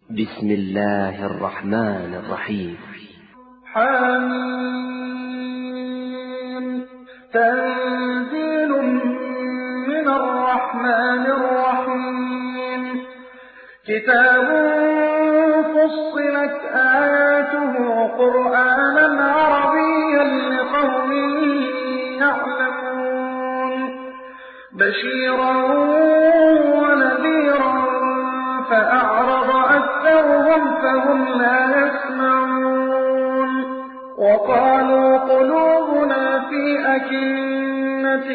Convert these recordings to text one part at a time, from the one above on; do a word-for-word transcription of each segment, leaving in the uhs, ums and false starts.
بسم الله الرحمن الرحيم. حميم. تنزيل من الرحمن الرحيم. كتاب فصلت آياته قرآنا عربيا لقوم يعلمون بشيرا ونذيرا فأعرض أكثرهم فهم لا يسمعون. وقالوا قلوبنا في أكنة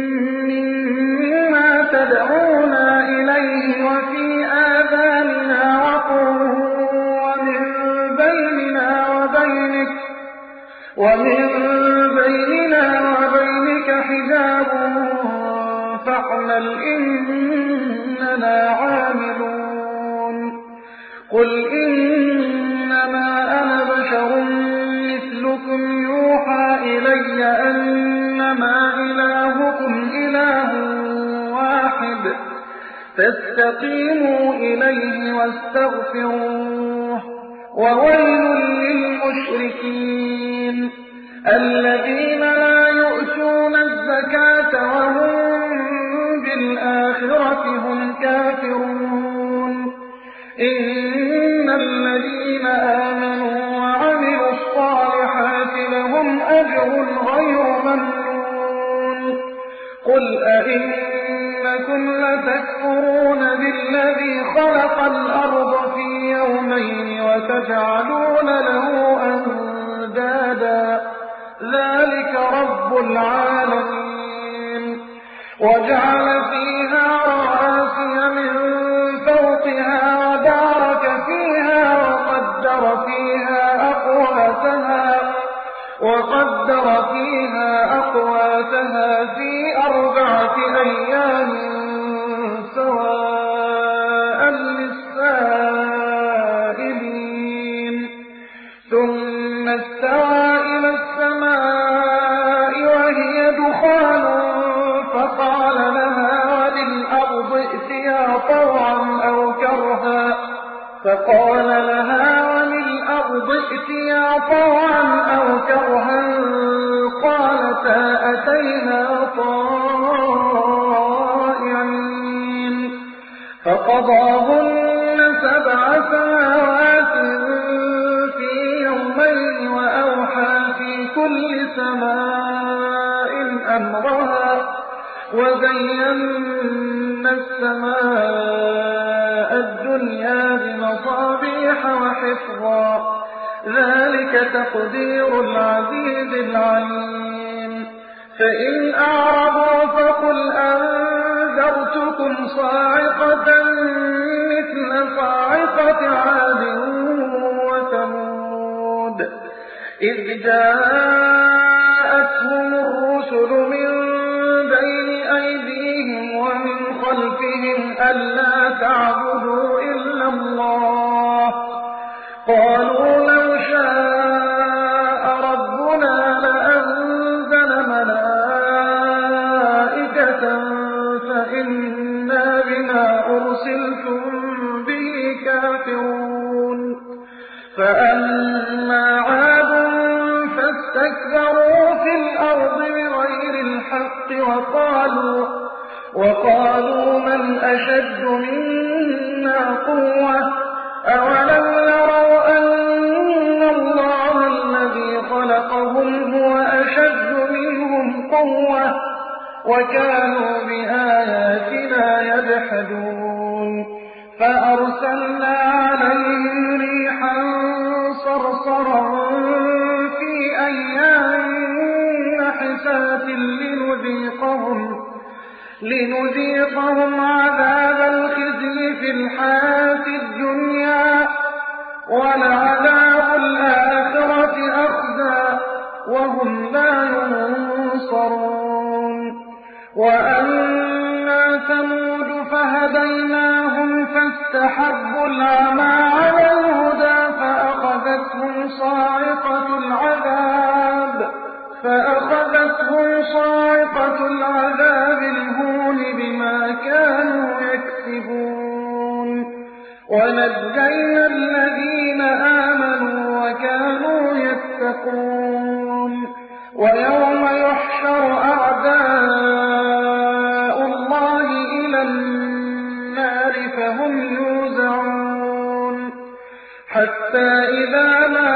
مما تدعونا إليه وفي آذاننا وقر ومن بيننا وبينك ومن بيننا وبينك حجاب فاعمل إننا عاملون. قل إنما أنا بشر مثلكم يوحى إلي أنما إلهكم إله واحد فاستقيموا إليه واستغفروه. وويل للمشركين الذين لا يؤتون الزكاة وهم بالآخرة هم كافرون. إن الذين آمنوا وعملوا الصالحات لهم أجر غير ممنون. قل أئنكم لتكفرون بالذي خلق الأرض في يومين وتجعلون له أندادا ذلك رب العالمين. وجعل فيها رواسي من فوقها وبارك فيها وقدر فيها أقواتها وقدر فيها أقواتها في أربعة أيام سواء للسائلين. ثم استوى إلى السماء وهي دخان فقال لها وللأرض ائتيا طوعا أو كرها فقال لها وللأرض ائتيا طوعا أو كرها قالتا أتينا طائعين. فقضاهن سبع سماوات في يومين وأوحى في كل سماء أمرها وزينا السماء الدنيا بمصابيح وحفظا ذلك تقدير العزيز العليم. فإن أعرضوا فقل أنذرتكم صاعقة مثل صاعقة عاد وثمود إذ جاءتهم الرسل من بين أيديهم ومن خلفهم ألا تعبدوا إلا الله قالوا لو شاء ربنا لأنزل ملائكة فإنا بما أرسلتم به كافرون. فأما عاد فاستكبروا في الأرض بغير الحق وقالوا وقالوا من أشد منا قوة أولم يروا أن الله الذي خلقهم هو أشد منهم قوة وكانوا بآياتنا يجحدون. فأرسلنا عليهم ريحا صرصرا في أيام نحسات لنذيقهم لنذيقهم عذاب الخزي في الحياة الدنيا ولعذاب الآخرة أخزى وهم لا ينصرون. وأما ثمود فهديناهم فاستحبوا العمى على الهدى فأخذتهم صاعقة العذاب فأخذتهم صاعقة العذاب الهون بما كانوا يكسبون. ونجينا الذين آمنوا وكانوا يتقون ويوم يحشر أعداء الله إلى النار فهم يوزعون حتى إذا ما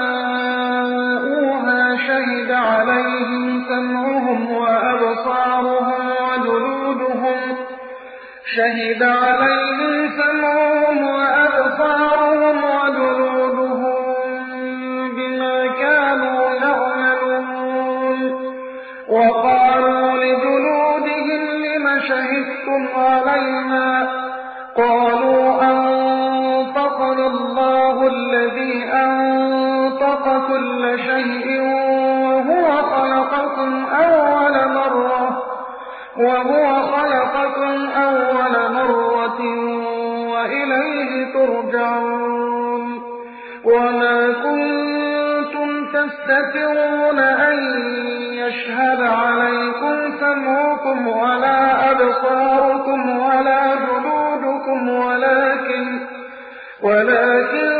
جاءوها شهد عليهم سمعهم وأبصارهم وجلودهم شهد عليهم سمعهم وأبصارهم وجلودهم بما كانوا يعملون وقالوا لجلودهم لم شهدتم علينا قالوا أنطقنا الله الذي أنطق كل شيء وهو خلقكم أول مرة وهو خلقكم أول مرة وإليه ترجعون وما كنتم تستترون أن يشهد عليكم سمعكم ولا أبصاركم ولا جلودكم ولكن ولكن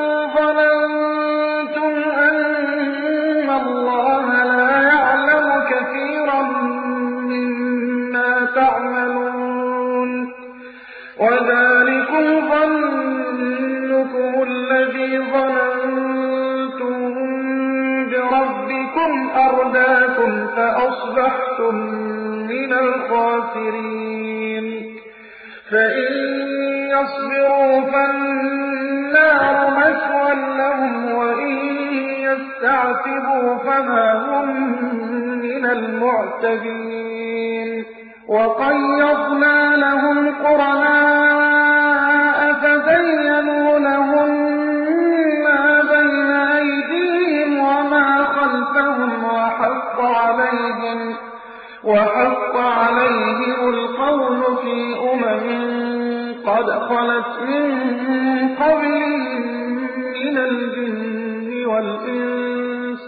ظننتم أن الله لا يعلم كثيرا تعملون وذلكم ظنكم الذي ظننتم بربكم أرداكم فأصبحتم من الخاسرين فإن يصبروا فالنار مثوى لهم وإن يستعتبوا فما هم من المعتدين وقيضنا لهم قرناء فزينوا لهم ما بين أيديهم وما خلفهم وحق عليهم وحق عليهم القول في أمم قد خلت من قبلهم من الجن والإنس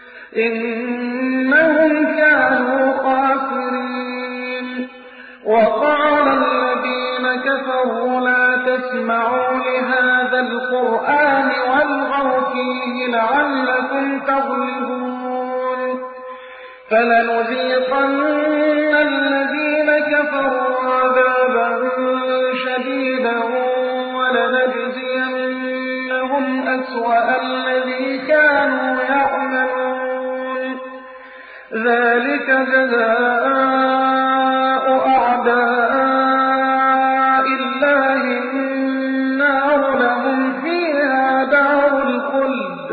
إنهم كانوا خاسرين وقال الذين كفروا لا تسمعوا لهذا القرآن والغوا فيه لعلكم تغلبون فلنذيقن الذين كفروا عذابا شديدا ولنجزينهم أسوأ الذي كانوا يعملون ذلك جزاء أعداء الله النار لهم فيها دار الخلد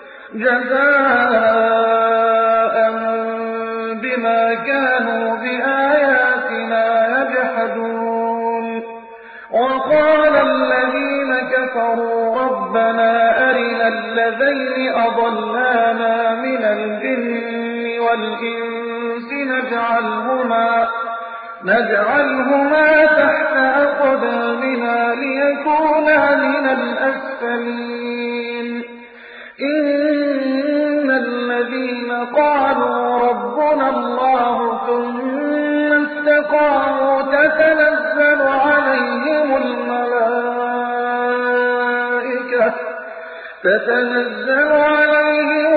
جزاء بما كانوا بآياتنا يجحدون وقال الذين كفروا ربنا أرنا الذين أضلانا من الجن والإنس نجعلهما نجعلهما تحت أقدامنا ليكونا من الأسفلين إن الذين قالوا ربنا الله ثم استقاموا تتنزل عليهم الملائكة تتنزل عليهم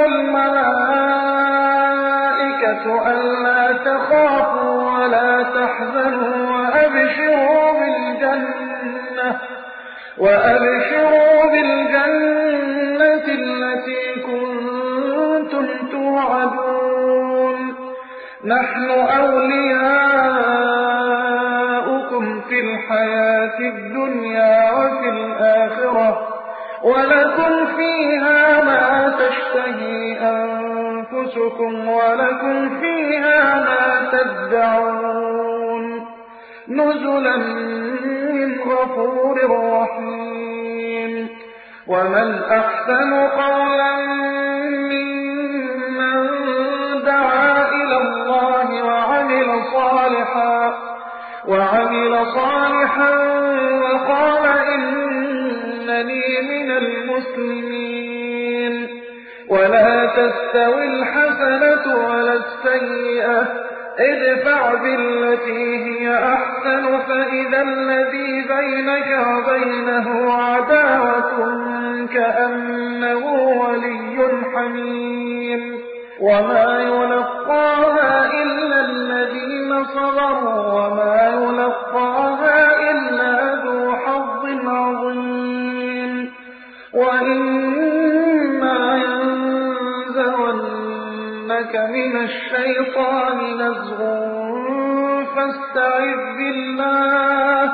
الملائكة ألا تخافوا ولا تحزنوا وأبشروا بالجنة وأبشروا بالجنة التي كنتم توعدون نحن أولياؤكم في الحياة الدنيا وفي الآخرة ولكم فيها ما تشتهي أنفسكم ولكم فيها ما تدعون نزلا من غفور رحيم ومن أحسن قولا ممن دعا إلى الله وعمل صالحا وعمل صالحا وقال إنني من المسلمين ولا تستوي الحسنة ولا السيئة ادفع بالتي هي أحسن فإذا الذي بينك وبينه عداوة كأنه ولي حميم وما يلقاها إلا الذين صبروا وما يلقاها إلا ذو حظ عظيم وإما ينزغنك من الشيطان نزغ فاستعذ بالله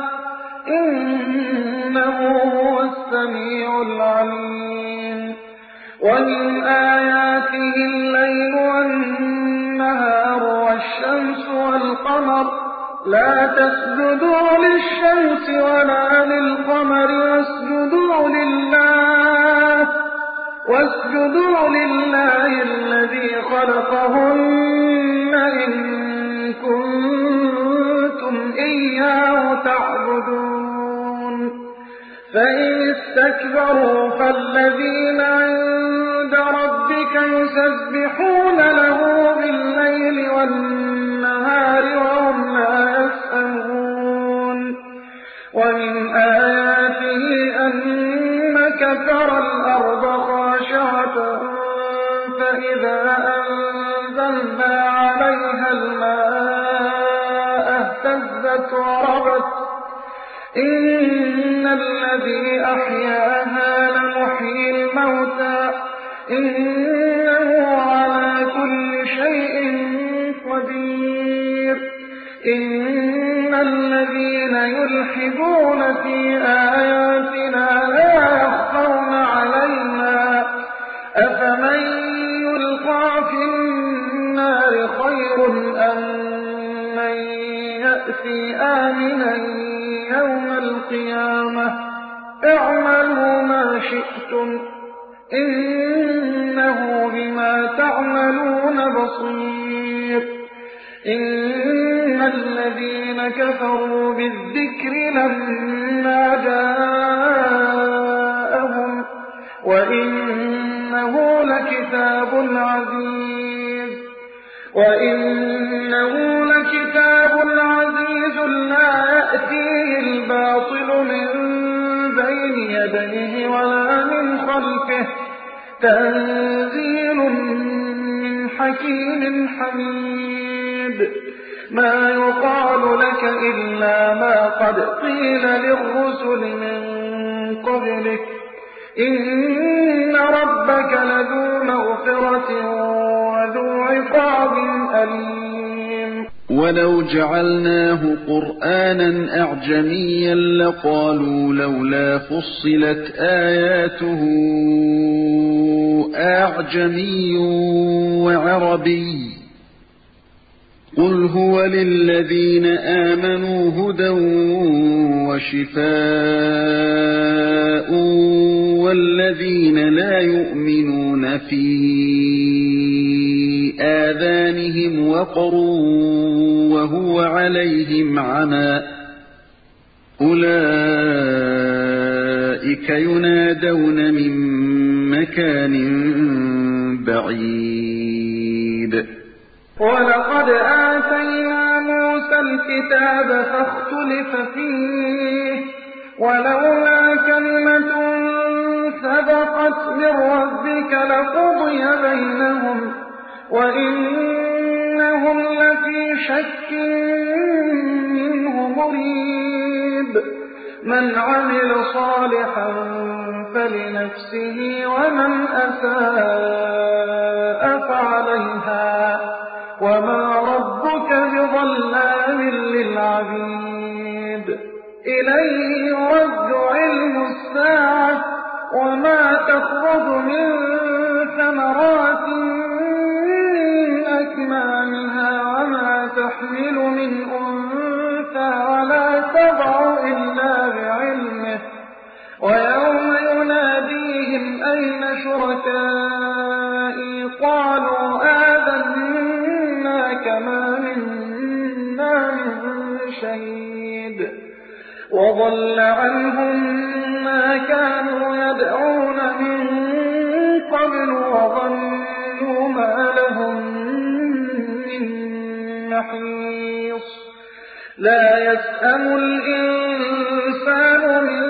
إنه هو السميع العليم ومن آياته الليل والنهار والشمس والقمر لا تسجدوا للشمس ولا للقمر واسجدوا لله واسجدوا لله الذي خلقهن إن كنتم إياه تعبدون فإن استكبروا فالذين عند ربك يسبحون له بالليل والنهار وهم لا يسأمون ومن آياته أنك ترى الأرض خاشعة فإذا أنزلنا عليها الماء اهتزت وربت إن الذي أحياها لمحيي الموتى إنه على كل شيء قدير إن الذين يلحدون في آياتنا لا يخفون علينا أفمن يلقى في النار خير أم من يأتي آمنا يوم القيامة اعملوا ما شئتم إنه بما تعملون بصير إن الذين كفروا بالذكر لما جاءهم وإنه لكتاب عزيز وإنه لكتاب عزيز لا يأتيه الباطل من بين يديه ولا من خلفه تنزيل من حكيم حميد ما يقال لك إلا ما قد قيل للرسل من قبلك إن ربك لذو مغفرة وذو عقاب أليم ولو جعلناه قرآنا أعجميا لقالوا لولا فصلت آياته أعجمي وعربي قل هو للذين آمنوا هدى وشفاء والذين لا يؤمنون في آذانهم وقر وهو عليهم عمى أولئك ينادون من مكان بعيد ولقد آتينا موسى الكتاب فاختلف فيه ولولا كلمة سبقت من ربك لقضي بينهم وإنهم لفي شك منه مريب من عمل صالحا فلنفسه ومن أساء فعليها وما ربك بظلام للعبيد إليه يرد علم الساعة وما تخرج من ثمرات من أكمامها وما تحمل من أنثى ولا تضع إلا بعلمه ويوم يناديهم أين شركائي قالوا آذناك ما منا من شهيد وضل عنهم ما كانوا يدعون من قبل وظنوا ما لهم من محيص لا يسأم الإنسان من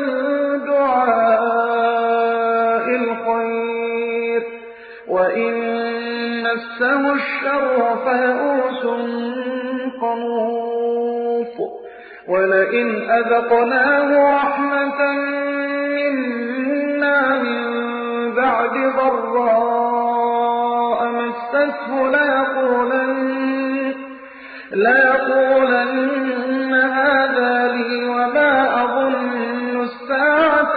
دعاء الخير وإن مسه الشر فيئوس قنوط ولئن أذقناه رحمة منا من بعد ضراء مسته ليقولن, ليقولن هذا لي وما أظن الساعة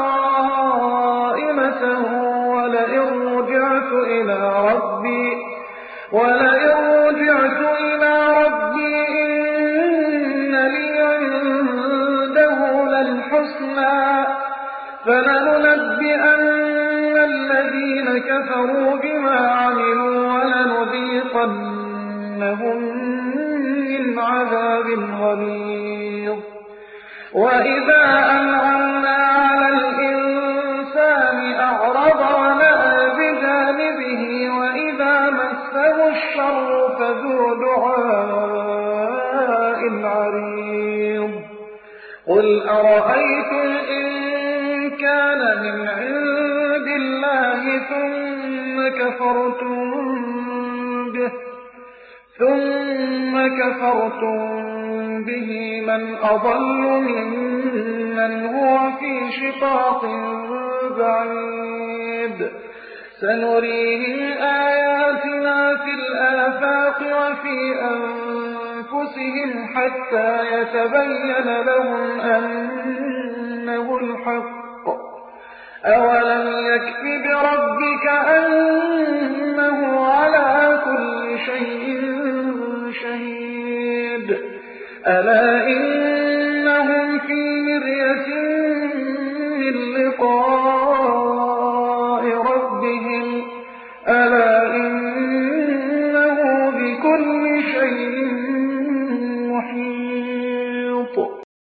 قائمة ولئن رجعت إلى ربي ولئن رجعت إلى ربي إن لي عنده للحسنى فلننبئن الذين كفروا بما عملوا ولنذيقنهم من عذاب غليظ وإذا أنعمنا على الإنسان أعرض ونأى بجانبه وإذا مسه الشر فذو دعاء عريض قل أرأيتم إن كان من عند الله ثم كفرتم به ثم كفرتم به من أضل ممن هو في شقاق بعيد سنريهم آياتنا في الآفاق وفي أنفسهم حتى يتبين لهم أنه الحق أولم يكف بربك أنه على كل شيء شهيد ألا إن